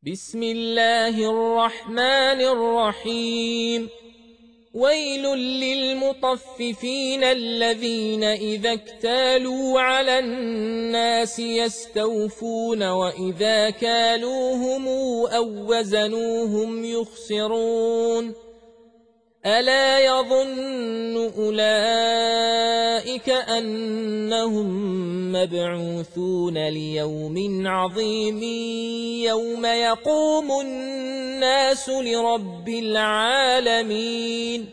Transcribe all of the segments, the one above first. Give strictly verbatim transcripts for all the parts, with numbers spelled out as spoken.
بسم الله الرحمن الرحيم. ويل للمطففين الذين إذا اكتالوا على الناس يستوفون وإذا كالوهم أو وزنوهم يخسرون. ألا يظن أولئك أنهم مبعوثون ليوم عظيم يوم يقوم الناس لرب العالمين.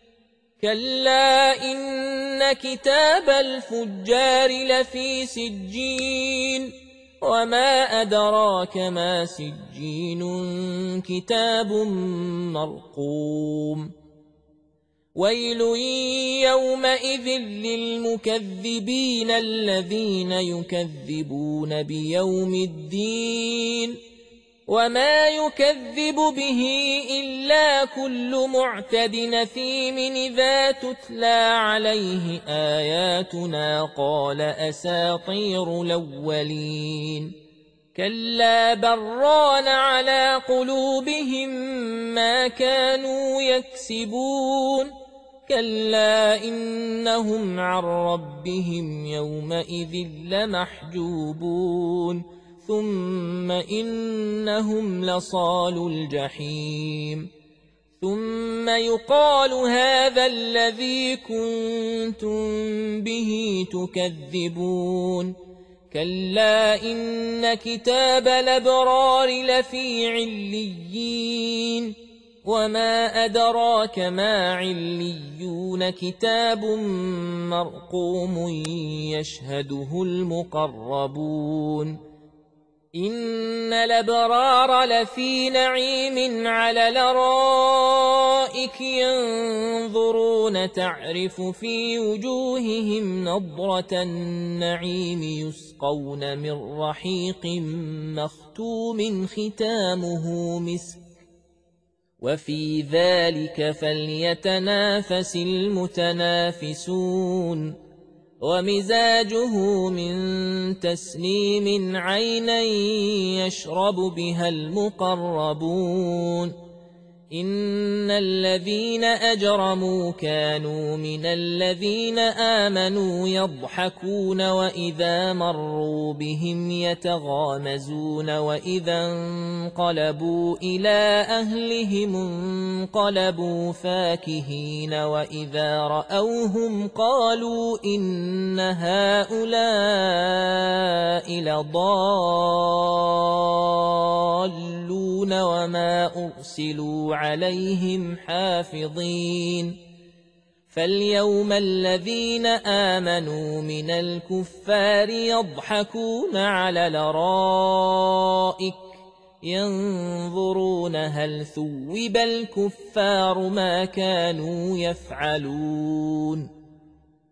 كلا إن كتاب الفجار لفي سجين وما أدراك ما سجين كتاب مرقوم. ويل يومئذ للمكذبين الذين يكذبون بيوم الدين وما يكذب به إلا كل معتد نثيم إذا تتلى عليه آياتنا قال أساطير الأولين. كلا بران على قلوبهم ما كانوا يكسبون. كلا إنهم عن ربهم يومئذ لمحجوبون ثم إنهم لصالو الجحيم. ثم يقال هذا الذي كنتم به تكذبون. كلا إن كتاب الأبرار لفي عليين وما أدراك ما عليون كتاب مرقوم يشهده المقربون. إن الأبرار لفي نعيم على الأرائك ينظرون تعرف في وجوههم نضرة النعيم يسقون من رحيق مختوم ختامه مسك وفي ذلك فليتنافس المتنافسون. ومزاجه من تسنيم عينا يشرب بها المقربون. إن الذين أجرموا كانوا من الذين آمنوا يضحكون وإذا مروا بهم يتغامزون وإذا انقلبوا إلى أهلهم انقلبوا فاكهين وإذا رأوهم قالوا إن هؤلاء لضالون وما أرسلوا عليهم حافظين. فاليوم الذين آمنوا من الكفار يضحكون على الأرائك ينظرون هل ثوب الكفار ما كانوا يفعلون.